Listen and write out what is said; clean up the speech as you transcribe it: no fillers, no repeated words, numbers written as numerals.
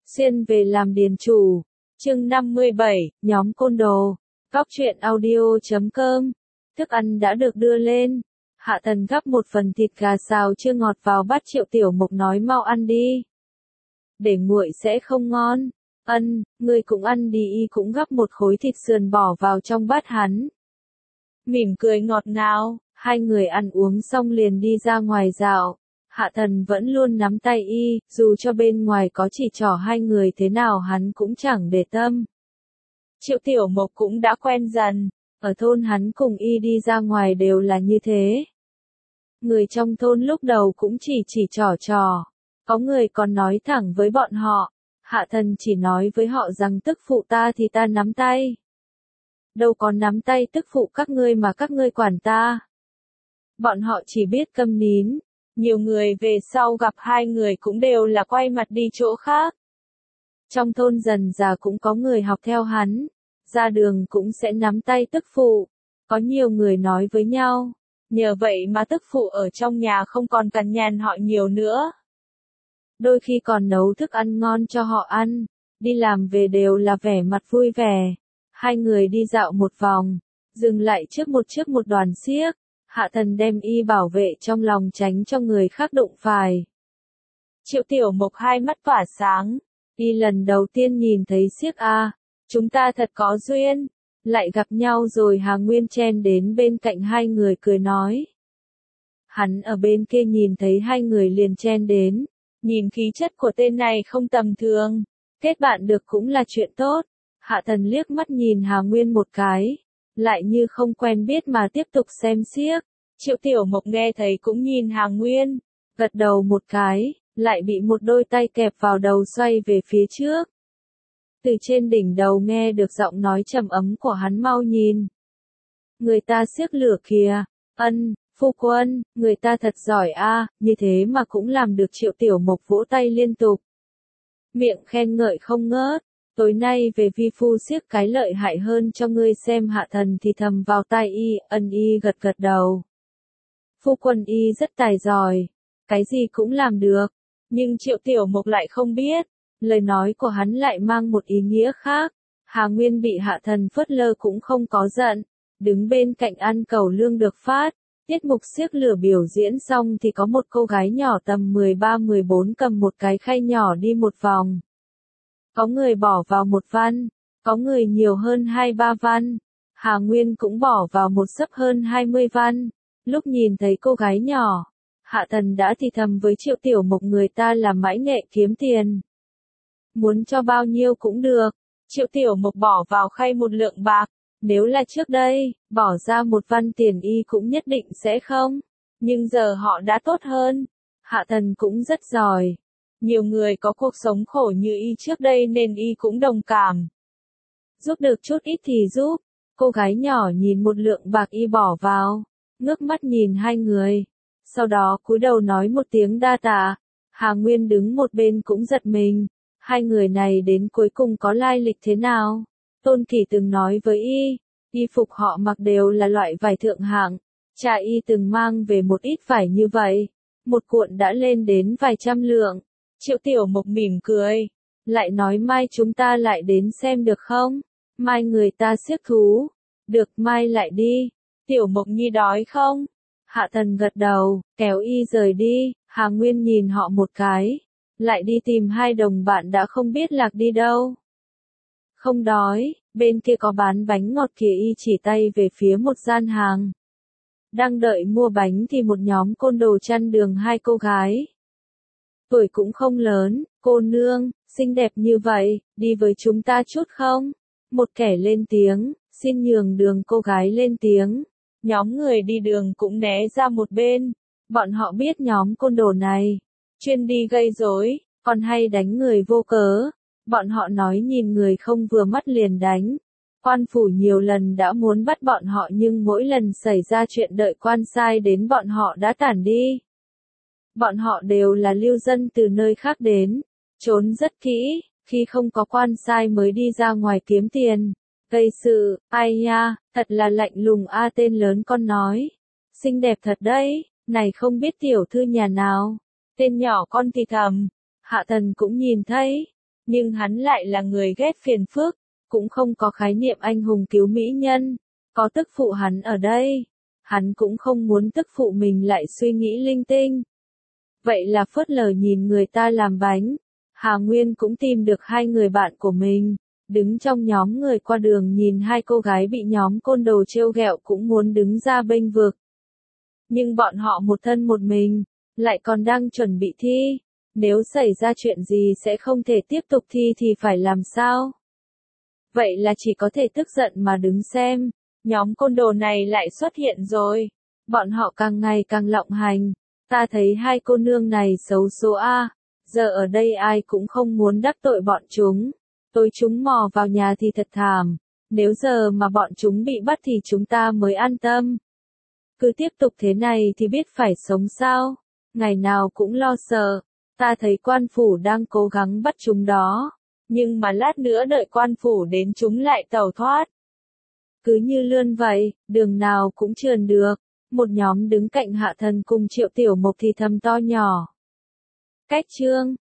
Xuyên về làm điền chủ. Chương 57, nhóm côn đồ. Góc truyện audio.com. Thức ăn đã được đưa lên. Hạ Thần gắp một phần thịt gà xào chưa ngọt vào bát Triệu Tiểu Mục nói mau ăn đi. Để nguội sẽ không ngon. Ân, ngươi cũng ăn đi. Y cũng gắp một khối thịt sườn bỏ vào trong bát hắn. Mỉm cười ngọt ngào, hai người ăn uống xong liền đi ra ngoài dạo. Hạ Thần vẫn luôn nắm tay y, dù cho bên ngoài có chỉ trỏ hai người thế nào hắn cũng chẳng để tâm. Triệu Tiểu Mộc cũng đã quen dần, ở thôn hắn cùng y đi ra ngoài đều là như thế. Người trong thôn lúc đầu cũng chỉ trỏ, có người còn nói thẳng với bọn họ, Hạ Thần chỉ nói với họ rằng tức phụ ta thì ta nắm tay. Đâu có nắm tay tức phụ các ngươi mà các ngươi quản ta. Bọn họ chỉ biết câm nín. Nhiều người về sau gặp hai người cũng đều là quay mặt đi chỗ khác. Trong thôn dần già cũng có người học theo hắn, ra đường cũng sẽ nắm tay tức phụ. Có nhiều người nói với nhau, nhờ vậy mà tức phụ ở trong nhà không còn cằn nhằn họ nhiều nữa. Đôi khi còn nấu thức ăn ngon cho họ ăn, đi làm về đều là vẻ mặt vui vẻ. Hai người đi dạo một vòng, dừng lại trước một đoàn xiếc. Hạ Thần đem y bảo vệ trong lòng tránh cho người khác đụng phải. Triệu Tiểu Mộc hai mắt tỏa sáng, y lần đầu tiên nhìn thấy xiếc a, chúng ta thật có duyên, lại gặp nhau rồi. Hà Nguyên chen đến bên cạnh hai người cười nói. Hắn ở bên kia nhìn thấy hai người liền chen đến, nhìn khí chất của tên này không tầm thường, kết bạn được cũng là chuyện tốt. Hạ Thần liếc mắt nhìn Hà Nguyên một cái, lại như không quen biết mà tiếp tục xem xiếc. Triệu Tiểu Mộc nghe thấy cũng nhìn Hà Nguyên, gật đầu một cái, lại bị một đôi tay kẹp vào đầu xoay về phía trước. Từ trên đỉnh đầu nghe được giọng nói trầm ấm của hắn, mau nhìn. Người ta xiếc lửa kìa, Ân, phu quân, người ta thật giỏi a, như thế mà cũng làm được. Triệu Tiểu Mộc vỗ tay liên tục. Miệng khen ngợi không ngớt. Tối nay về vi phu xiếc cái lợi hại hơn cho ngươi xem. Hạ Thần thì thầm vào tai y, y gật đầu. Phu quân y rất tài giỏi, cái gì cũng làm được, nhưng Triệu Tiểu Mộc lại không biết, lời nói của hắn lại mang một ý nghĩa khác. Hà Nguyên bị Hạ Thần phớt lơ cũng không có giận, đứng bên cạnh ăn cẩu lương được phát. Tiết mục xiếc lửa biểu diễn xong thì có một cô gái nhỏ tầm 13-14 cầm một cái khay nhỏ đi một vòng. Có người bỏ vào 1 văn, có người nhiều hơn 2-3 văn. Hà Nguyên cũng bỏ vào một xấp hơn 20 văn. Lúc nhìn thấy cô gái nhỏ, Hạ Thần đã thì thầm với Triệu Tiểu Mộc người ta là mãi nghệ kiếm tiền. Muốn cho bao nhiêu cũng được. Triệu Tiểu Mộc bỏ vào khay 1 lượng bạc. Nếu là trước đây, bỏ ra 1 văn tiền y cũng nhất định sẽ không. Nhưng giờ họ đã tốt hơn. Hạ Thần cũng rất giỏi. Nhiều người có cuộc sống khổ như y trước đây nên y cũng đồng cảm. Giúp được chút ít thì giúp. Cô gái nhỏ nhìn 1 lượng bạc y bỏ vào, ngước mắt nhìn hai người. Sau đó cúi đầu nói một tiếng đa tạ. Hà Nguyên đứng một bên cũng giật mình. Hai người này đến cuối cùng có lai lịch thế nào? Tôn Kỳ từng nói với y phục họ mặc đều là loại vải thượng hạng. Cha y từng mang về một ít vải như vậy. Một cuộn đã lên đến vài trăm lượng. Triệu Tiểu Mộc mỉm cười, lại nói mai chúng ta lại đến xem được không? Mai người ta xiếc thú. Được, mai lại đi. Tiểu Mộc nhi đói không? Hạ Thần gật đầu, kéo y rời đi. Hà Nguyên nhìn họ một cái, lại đi tìm hai đồng bạn đã không biết lạc đi đâu. Không đói, bên kia có bán bánh ngọt kìa. Y chỉ tay về phía một gian hàng. Đang đợi mua bánh thì một nhóm côn đồ chăn đường hai cô gái. Tuổi cũng không lớn, cô nương, xinh đẹp như vậy, đi với chúng ta chút không? Một kẻ lên tiếng, xin nhường đường. Cô gái lên tiếng. Nhóm người đi đường cũng né ra một bên. Bọn họ biết nhóm côn đồ này chuyên đi gây rối, còn hay đánh người vô cớ. Bọn họ nói nhìn người không vừa mắt liền đánh. Quan phủ nhiều lần đã muốn bắt bọn họ nhưng mỗi lần xảy ra chuyện đợi quan sai đến bọn họ đã tản đi. Bọn họ đều là lưu dân từ nơi khác đến, trốn rất kỹ, khi không có quan sai mới đi ra ngoài kiếm tiền. Gây sự, ai nha, thật là lạnh lùng a. Tên lớn con nói. Xinh đẹp thật đấy, này không biết tiểu thư nhà nào. Tên nhỏ con thì thầm. Hạ Thần cũng nhìn thấy. Nhưng hắn lại là người ghét phiền phức, cũng không có khái niệm anh hùng cứu mỹ nhân, có tức phụ hắn ở đây. Hắn cũng không muốn tức phụ mình lại suy nghĩ linh tinh. Vậy là phớt lờ nhìn người ta làm bánh. Hà Nguyên cũng tìm được hai người bạn của mình, đứng trong nhóm người qua đường nhìn hai cô gái bị nhóm côn đồ trêu ghẹo cũng muốn đứng ra bênh vực. Nhưng bọn họ một thân một mình, lại còn đang chuẩn bị thi. Nếu xảy ra chuyện gì sẽ không thể tiếp tục thi thì phải làm sao? Vậy là chỉ có thể tức giận mà đứng xem. Nhóm côn đồ này lại xuất hiện rồi. Bọn họ càng ngày càng lộng hành. Ta thấy hai cô nương này xấu số a. Giờ ở đây ai cũng không muốn đắc tội bọn chúng. Tối chúng mò vào nhà thì thật thảm. Nếu giờ mà bọn chúng bị bắt thì chúng ta mới an tâm. Cứ tiếp tục thế này thì biết phải sống sao. Ngày nào cũng lo sợ. Ta thấy quan phủ đang cố gắng bắt chúng đó. Nhưng mà lát nữa đợi quan phủ đến chúng lại tẩu thoát. Cứ như lươn vậy, đường nào cũng trườn được. Một nhóm đứng cạnh Hạ Thần cùng Triệu Tiểu Mộc thì thầm to nhỏ. Cách chương